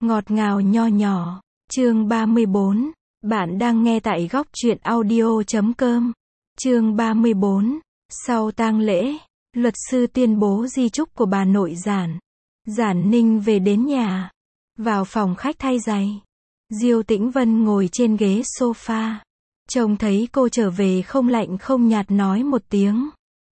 Ngọt ngào nho nhỏ. Chương 34. Bạn đang nghe tại góc truyện audio.com. Chương 34. Sau tang lễ, luật sư tuyên bố di chúc của bà nội Giản. Giản Ninh về đến nhà. Vào phòng khách thay giày. Diêu Tĩnh Vân ngồi trên ghế sofa. Trông thấy cô trở về không lạnh không nhạt nói một tiếng.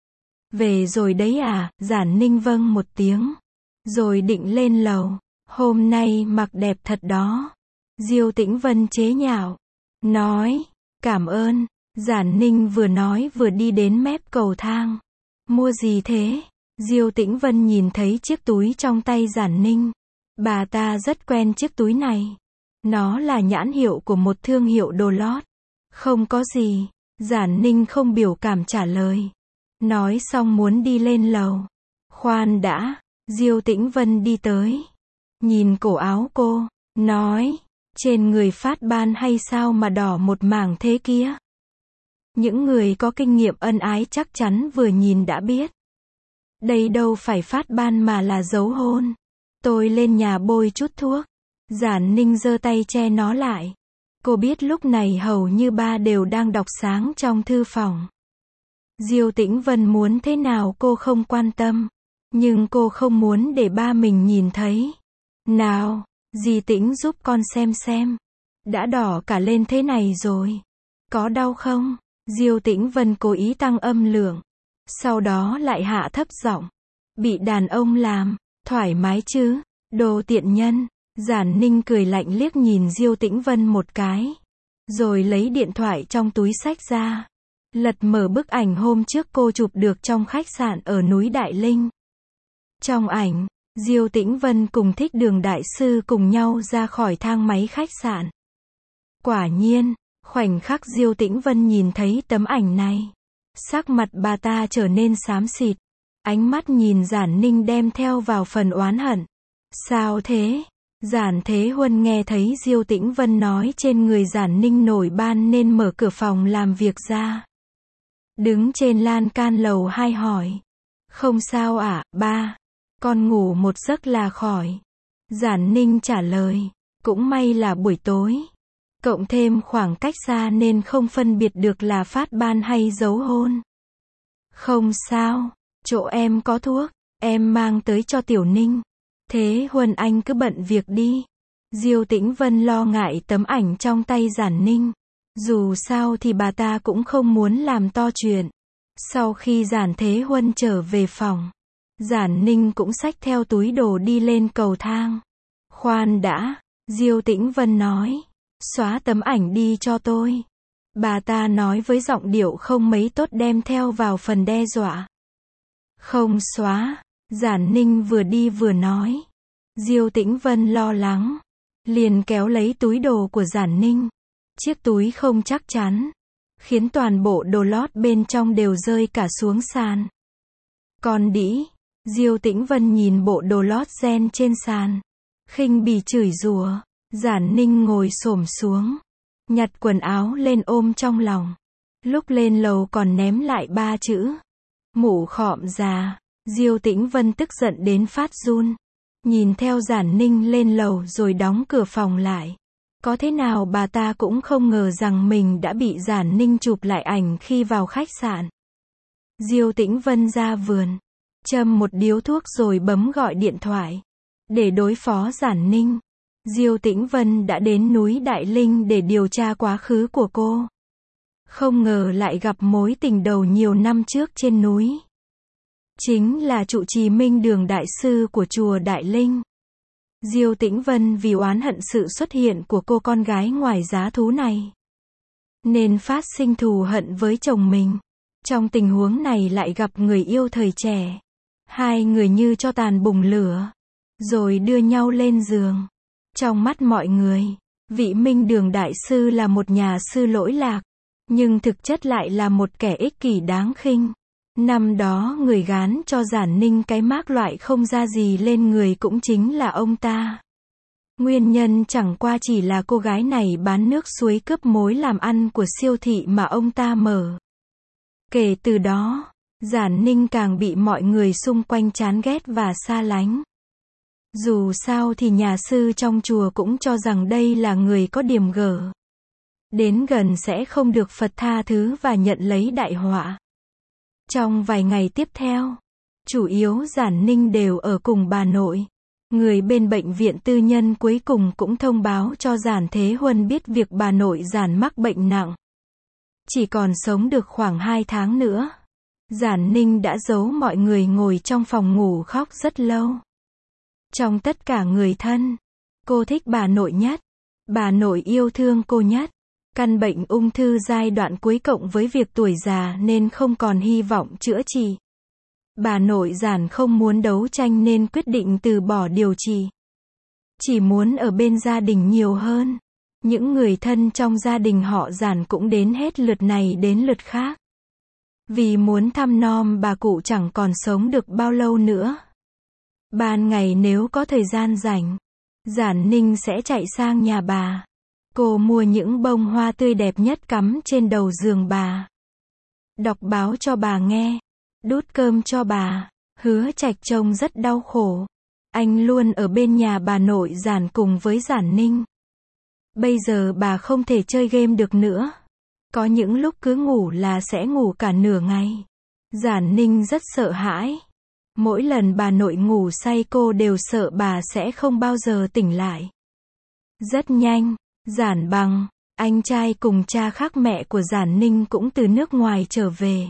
Về rồi đấy à? Giản Ninh vâng một tiếng. Rồi định lên lầu. Hôm nay mặc đẹp thật đó. Diêu Tĩnh Vân chế nhạo. Nói. Cảm ơn. Giản Ninh vừa nói vừa đi đến mép cầu thang. Mua gì thế? Diêu Tĩnh Vân nhìn thấy chiếc túi trong tay Giản Ninh. Bà ta rất quen chiếc túi này. Nó là nhãn hiệu của một thương hiệu đồ lót. Không có gì. Giản Ninh không biểu cảm trả lời. Nói xong muốn đi lên lầu. Khoan đã. Diêu Tĩnh Vân đi tới. Nhìn cổ áo cô. Nói. Trên người phát ban hay sao mà đỏ một mảng thế kia? Những người có kinh nghiệm ân ái chắc chắn vừa nhìn đã biết. Đây đâu phải phát ban mà là dấu hôn. Tôi lên nhà bôi chút thuốc. Giản Ninh giơ tay che nó lại. Cô biết lúc này hầu như ba đều đang đọc sáng trong thư phòng. Diêu Tĩnh Vân muốn thế nào cô không quan tâm. Nhưng cô không muốn để ba mình nhìn thấy. Nào, dì Tĩnh giúp con xem. Đã đỏ cả lên thế này rồi. Có đau không? Diêu Tĩnh Vân cố ý tăng âm lượng. Sau đó lại hạ thấp giọng. Bị đàn ông làm, thoải mái chứ, đồ tiện nhân. Giản Ninh cười lạnh liếc nhìn Diêu Tĩnh Vân một cái. Rồi lấy điện thoại trong túi xách ra. Lật mở bức ảnh hôm trước cô chụp được trong khách sạn ở núi Đại Linh. Trong ảnh, Diêu Tĩnh Vân cùng Thích Đường đại sư cùng nhau ra khỏi thang máy khách sạn. Quả nhiên, khoảnh khắc Diêu Tĩnh Vân nhìn thấy tấm ảnh này, sắc mặt bà ta trở nên xám xịt. Ánh mắt nhìn Giản Ninh đem theo vào phần oán hận. Sao thế? Giản Thế Huân nghe thấy Diêu Tĩnh Vân nói trên người Giản Ninh nổi ban nên mở cửa phòng làm việc ra. Đứng trên lan can lầu 2 hỏi. Không sao ạ, ba. Con ngủ một giấc là khỏi. Giản Ninh trả lời. Cũng may là buổi tối. Cộng thêm khoảng cách xa nên không phân biệt được là phát ban hay dấu hôn. Không sao. Chỗ em có thuốc. Em mang tới cho Tiểu Ninh. Thế Huân anh cứ bận việc đi. Diêu Tĩnh Vân lo ngại tấm ảnh trong tay Giản Ninh. Dù sao thì bà ta cũng không muốn làm to chuyện. Sau khi Giản Thế Huân trở về phòng, Giản Ninh cũng xách theo túi đồ đi lên cầu thang. Khoan đã, Diêu Tĩnh Vân nói. Xóa tấm ảnh đi cho tôi. Bà ta nói với giọng điệu không mấy tốt đem theo vào phần đe dọa. Không xóa. Giản Ninh vừa đi vừa nói. Diêu Tĩnh Vân lo lắng. Liền kéo lấy túi đồ của Giản Ninh. Chiếc túi không chắc chắn. Khiến toàn bộ đồ lót bên trong đều rơi cả xuống sàn. Con đĩ. Diêu Tĩnh Vân nhìn bộ đồ lót ren trên sàn. Khinh bỉ chửi rủa. Giản Ninh ngồi xổm xuống. Nhặt quần áo lên ôm trong lòng. Lúc lên lầu còn ném lại 3 chữ. Mụ khọm già. Diêu Tĩnh Vân tức giận đến phát run. Nhìn theo Giản Ninh lên lầu rồi đóng cửa phòng lại. Có thế nào bà ta cũng không ngờ rằng mình đã bị Giản Ninh chụp lại ảnh khi vào khách sạn. Diêu Tĩnh Vân ra vườn. Châm một điếu thuốc rồi bấm gọi điện thoại. Để đối phó Giản Ninh. Diêu Tĩnh Vân đã đến núi Đại Linh để điều tra quá khứ của cô. Không ngờ lại gặp mối tình đầu nhiều năm trước trên núi. Chính là trụ trì Minh Đường đại sư của chùa Đại Linh. Diêu Tĩnh Vân vì oán hận sự xuất hiện của cô con gái ngoài giá thú này, nên phát sinh thù hận với chồng mình. Trong tình huống này lại gặp người yêu thời trẻ. Hai người như cho tàn bùng lửa. Rồi đưa nhau lên giường. Trong mắt mọi người, vị Minh Đường đại sư là một nhà sư lỗi lạc. Nhưng thực chất lại là một kẻ ích kỷ đáng khinh. Năm đó người gán cho Giản Ninh cái mác loại không ra gì lên người cũng chính là ông ta. Nguyên nhân chẳng qua chỉ là cô gái này bán nước suối cướp mối làm ăn của siêu thị mà ông ta mở. Kể từ đó, Giản Ninh càng bị mọi người xung quanh chán ghét và xa lánh. Dù sao thì nhà sư trong chùa cũng cho rằng đây là người có điểm gở. Đến gần sẽ không được Phật tha thứ và nhận lấy đại họa. Trong vài ngày tiếp theo, chủ yếu Giản Ninh đều ở cùng bà nội. Người bên bệnh viện tư nhân cuối cùng cũng thông báo cho Giản Thế Huân biết việc bà nội Giản mắc bệnh nặng. Chỉ còn sống được khoảng 2 tháng nữa. Giản Ninh đã giấu mọi người ngồi trong phòng ngủ khóc rất lâu. Trong tất cả người thân, cô thích bà nội nhất. Bà nội yêu thương cô nhất. Căn bệnh ung thư giai đoạn cuối cộng với việc tuổi già nên không còn hy vọng chữa trị. Bà nội Giản không muốn đấu tranh nên quyết định từ bỏ điều trị. Chỉ muốn ở bên gia đình nhiều hơn. Những người thân trong gia đình họ Giản cũng đến hết lượt này đến lượt khác. Vì muốn thăm nom bà cụ chẳng còn sống được bao lâu nữa. Ban ngày nếu có thời gian rảnh, Giản Ninh sẽ chạy sang nhà bà. Cô mua những bông hoa tươi đẹp nhất cắm trên đầu giường bà. Đọc báo cho bà nghe. Đút cơm cho bà. Hứa Trạch trông rất đau khổ. Anh luôn ở bên nhà bà nội Giản cùng với Giản Ninh. Bây giờ bà không thể chơi game được nữa. Có những lúc cứ ngủ là sẽ ngủ cả nửa ngày. Giản Ninh rất sợ hãi. Mỗi lần bà nội ngủ say cô đều sợ bà sẽ không bao giờ tỉnh lại. Rất nhanh, Giản Bằng, anh trai cùng cha khác mẹ của Giản Ninh cũng từ nước ngoài trở về.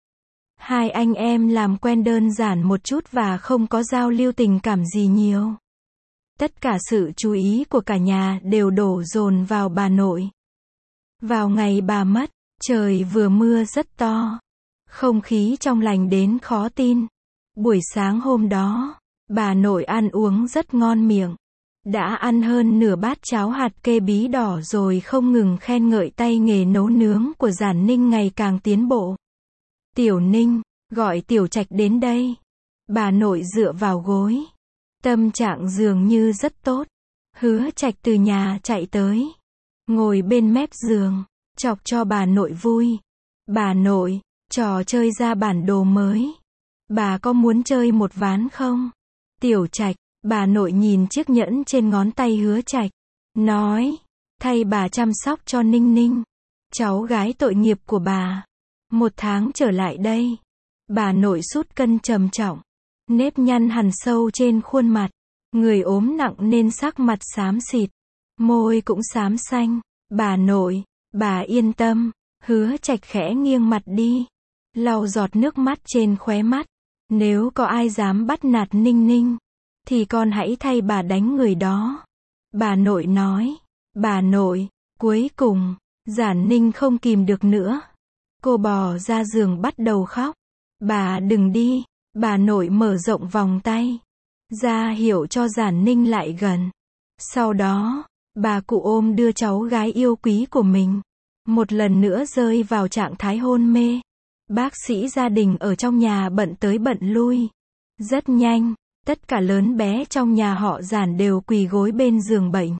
Hai anh em làm quen đơn giản một chút và không có giao lưu tình cảm gì nhiều. Tất cả sự chú ý của cả nhà đều đổ dồn vào bà nội. Vào ngày bà mất, trời vừa mưa rất to. Không khí trong lành đến khó tin. Buổi sáng hôm đó, bà nội ăn uống rất ngon miệng. Đã ăn hơn nửa bát cháo hạt kê bí đỏ rồi không ngừng khen ngợi tay nghề nấu nướng của Giản Ninh ngày càng tiến bộ. Tiểu Ninh, gọi Tiểu Trạch đến đây. Bà nội dựa vào gối. Tâm trạng dường như rất tốt. Hứa Trạch từ nhà chạy tới. Ngồi bên mép giường, chọc cho bà nội vui. Bà nội, trò chơi ra bản đồ mới. Bà có muốn chơi một ván không? Tiểu Trạch, bà nội nhìn chiếc nhẫn trên ngón tay Hứa Trạch. Nói, thay bà chăm sóc cho Ninh Ninh. Cháu gái tội nghiệp của bà. 1 tháng trở lại đây. Bà nội sút cân trầm trọng. Nếp nhăn hằn sâu trên khuôn mặt. Người ốm nặng nên sắc mặt xám xịt. Môi cũng xám xanh. Bà nội, bà yên tâm. Hứa Trạch khẽ nghiêng mặt đi. Lau giọt nước mắt trên khóe mắt. Nếu có ai dám bắt nạt Ninh Ninh, thì con hãy thay bà đánh người đó. Bà nội nói. Bà nội, cuối cùng, Giản Ninh không kìm được nữa. Cô bò ra giường bắt đầu khóc. Bà đừng đi. Bà nội mở rộng vòng tay. Ra hiệu cho Giản Ninh lại gần. Sau đó, bà cụ ôm đưa cháu gái yêu quý của mình. Một lần nữa rơi vào trạng thái hôn mê. Bác sĩ gia đình ở trong nhà bận tới bận lui. Rất nhanh, tất cả lớn bé trong nhà họ Giản đều quỳ gối bên giường bệnh.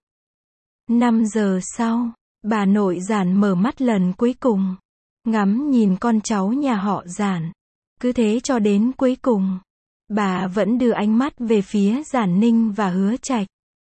5 giờ sau, bà nội Giản mở mắt lần cuối cùng. Ngắm nhìn con cháu nhà họ Giản. Cứ thế cho đến cuối cùng, bà vẫn đưa ánh mắt về phía Giản Ninh và Hứa Trạch.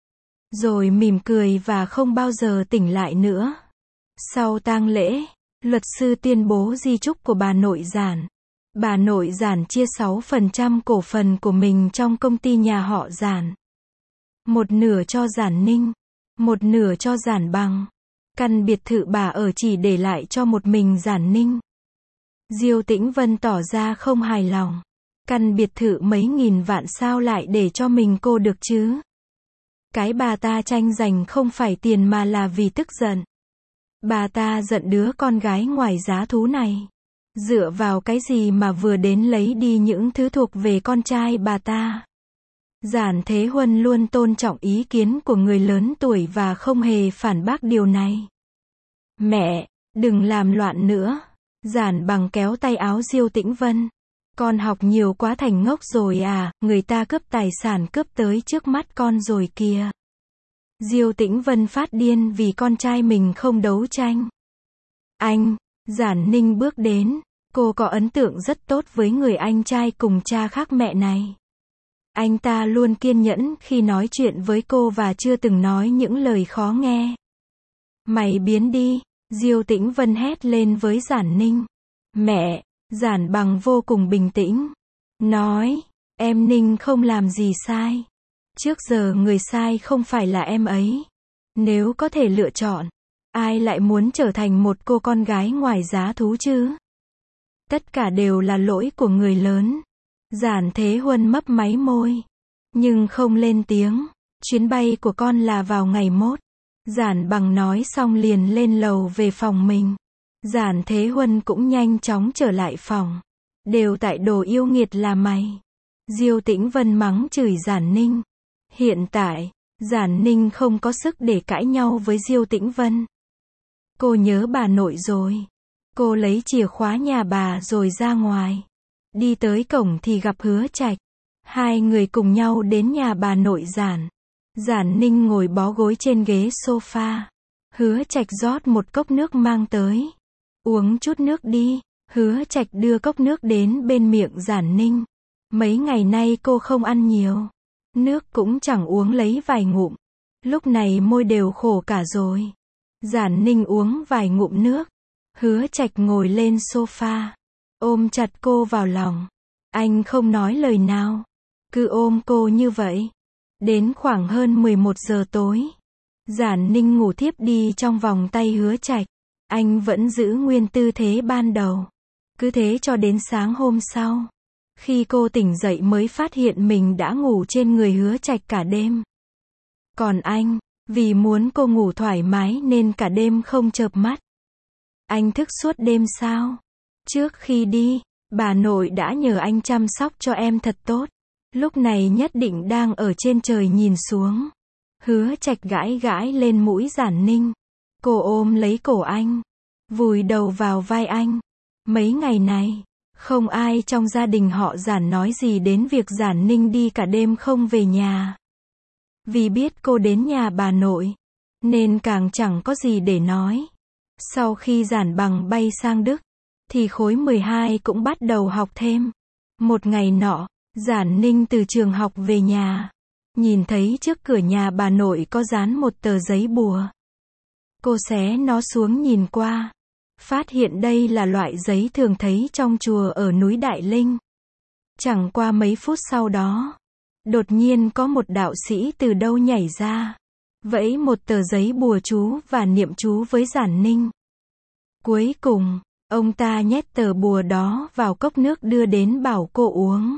Rồi mỉm cười và không bao giờ tỉnh lại nữa. Sau tang lễ, luật sư tuyên bố di chúc của bà nội Giản. Bà nội Giản chia 6% cổ phần của mình trong công ty nhà họ Giản. Một nửa cho Giản Ninh, một nửa cho Giản Bằng. Căn biệt thự bà ở chỉ để lại cho một mình Giản Ninh. Diêu Tĩnh Vân tỏ ra không hài lòng. Căn biệt thự mấy nghìn vạn sao lại để cho mình cô được chứ? Cái bà ta tranh giành không phải tiền mà là vì tức giận. Bà ta giận đứa con gái ngoài giá thú này. Dựa vào cái gì mà vừa đến lấy đi những thứ thuộc về con trai bà ta? Giản Thế Huân luôn tôn trọng ý kiến của người lớn tuổi và không hề phản bác điều này. Mẹ, đừng làm loạn nữa. Giản Bằng kéo tay áo Diêu Tĩnh Vân. Con học nhiều quá thành ngốc rồi à, người ta cướp tài sản cướp tới trước mắt con rồi kìa. Diêu Tĩnh Vân phát điên vì con trai mình không đấu tranh. Anh, Giản Ninh bước đến. Cô có ấn tượng rất tốt với người anh trai cùng cha khác mẹ này. Anh ta luôn kiên nhẫn khi nói chuyện với cô và chưa từng nói những lời khó nghe. Mày biến đi, Diêu Tĩnh Vân hét lên với Giản Ninh. Mẹ, Giản Bằng vô cùng bình tĩnh. Nói, em Ninh không làm gì sai. Trước giờ người sai không phải là em ấy. Nếu có thể lựa chọn, ai lại muốn trở thành một cô con gái ngoài giá thú chứ? Tất cả đều là lỗi của người lớn. Giản Thế Huân mấp máy môi, nhưng không lên tiếng. Chuyến bay của con là vào ngày mốt. Giản Bằng nói xong liền lên lầu về phòng mình. Giản Thế Huân cũng nhanh chóng trở lại phòng. Đều tại đồ yêu nghiệt là mày. Diêu Tĩnh Vân mắng chửi Giản Ninh. Hiện tại, Giản Ninh không có sức để cãi nhau với Diêu Tĩnh Vân. Cô nhớ bà nội rồi. Cô lấy chìa khóa nhà bà rồi ra ngoài. Đi tới cổng thì gặp Hứa Trạch. Hai người cùng nhau đến nhà bà nội Giản. Giản Ninh ngồi bó gối trên ghế sofa. Hứa Trạch rót một cốc nước mang tới. Uống chút nước đi. Hứa Trạch đưa cốc nước đến bên miệng Giản Ninh. Mấy ngày nay cô không ăn nhiều. Nước cũng chẳng uống lấy vài ngụm. Lúc này môi đều khổ cả rồi. Giản Ninh uống vài ngụm nước. Hứa Trạch ngồi lên sofa. Ôm chặt cô vào lòng. Anh không nói lời nào. Cứ ôm cô như vậy. Đến khoảng hơn 11 giờ tối. Giản Ninh ngủ thiếp đi trong vòng tay Hứa Trạch. Anh vẫn giữ nguyên tư thế ban đầu. Cứ thế cho đến sáng hôm sau. Khi cô tỉnh dậy mới phát hiện mình đã ngủ trên người Hứa Trạch cả đêm. Còn anh, vì muốn cô ngủ thoải mái nên cả đêm không chợp mắt. Anh thức suốt đêm sao? Trước khi đi, bà nội đã nhờ anh chăm sóc cho em thật tốt. Lúc này nhất định đang ở trên trời nhìn xuống. Hứa Trạch gãi gãi lên mũi Giản Ninh. Cô ôm lấy cổ anh. Vùi đầu vào vai anh. Mấy ngày này, không ai trong gia đình họ Giản nói gì đến việc Giản Ninh đi cả đêm không về nhà. Vì biết cô đến nhà bà nội, nên càng chẳng có gì để nói. Sau khi Giản Bằng bay sang Đức, thì khối 12 cũng bắt đầu học thêm. Một ngày nọ, Giản Ninh từ trường học về nhà. Nhìn thấy trước cửa nhà bà nội có dán một tờ giấy bùa. Cô xé nó xuống nhìn qua. Phát hiện đây là loại giấy thường thấy trong chùa ở núi Đại Linh. Chẳng qua mấy phút sau đó, đột nhiên có một đạo sĩ từ đâu nhảy ra. Vẫy một tờ giấy bùa chú và niệm chú với Giản Ninh. Cuối cùng, ông ta nhét tờ bùa đó vào cốc nước đưa đến bảo cô uống.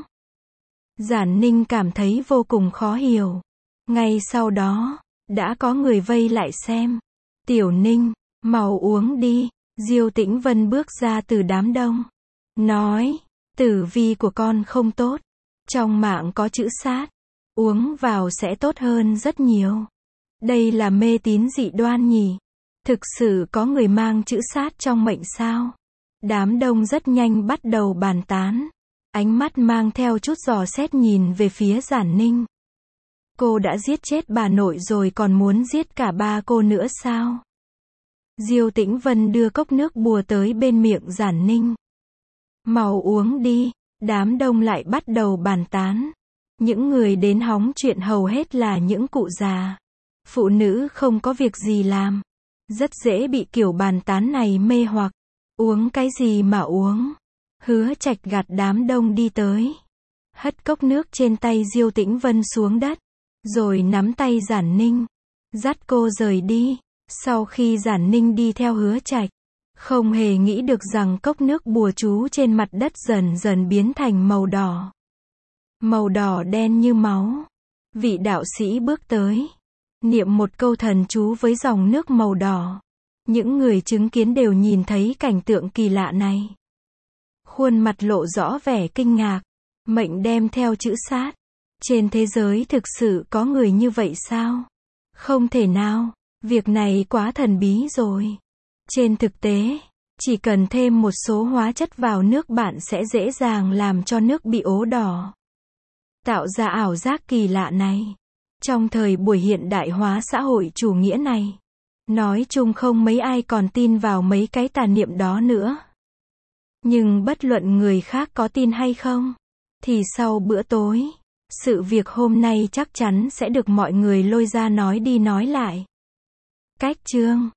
Giản Ninh cảm thấy vô cùng khó hiểu. Ngay sau đó, đã có người vây lại xem. Tiểu Ninh, mau uống đi. Diêu Tĩnh Vân bước ra từ đám đông. Nói, tử vi của con không tốt. Trong mạng có chữ sát. Uống vào sẽ tốt hơn rất nhiều. Đây là mê tín dị đoan nhỉ? Thực sự có người mang chữ sát trong mệnh sao? Đám đông rất nhanh bắt đầu bàn tán. Ánh mắt mang theo chút dò xét nhìn về phía Giản Ninh. Cô đã giết chết bà nội rồi còn muốn giết cả ba cô nữa sao? Diêu Tĩnh Vân đưa cốc nước bùa tới bên miệng Giản Ninh. Mau uống đi. Đám đông lại bắt đầu bàn tán. Những người đến hóng chuyện hầu hết là những cụ già. Phụ nữ không có việc gì làm. Rất dễ bị kiểu bàn tán này mê hoặc. Uống cái gì mà uống? Hứa Trạch gạt đám đông đi tới. Hất cốc nước trên tay Diêu Tĩnh Vân xuống đất. Rồi nắm tay Giản Ninh. Dắt cô rời đi. Sau khi Giản Ninh đi theo Hứa Trạch, không hề nghĩ được rằng cốc nước bùa chú trên mặt đất dần dần biến thành màu đỏ. Màu đỏ đen như máu. Vị đạo sĩ bước tới, niệm một câu thần chú với dòng nước màu đỏ. Những người chứng kiến đều nhìn thấy cảnh tượng kỳ lạ này. Khuôn mặt lộ rõ vẻ kinh ngạc. Mệnh đem theo chữ sát. Trên thế giới thực sự có người như vậy sao? Không thể nào. Việc này quá thần bí rồi. Trên thực tế, chỉ cần thêm một số hóa chất vào nước bạn sẽ dễ dàng làm cho nước bị ố đỏ. Tạo ra ảo giác kỳ lạ này. Trong thời buổi hiện đại hóa xã hội chủ nghĩa này, nói chung không mấy ai còn tin vào mấy cái tà niệm đó nữa. Nhưng bất luận người khác có tin hay không, thì sau bữa tối, Sự việc hôm nay chắc chắn sẽ được mọi người lôi ra nói đi nói lại. Cách chương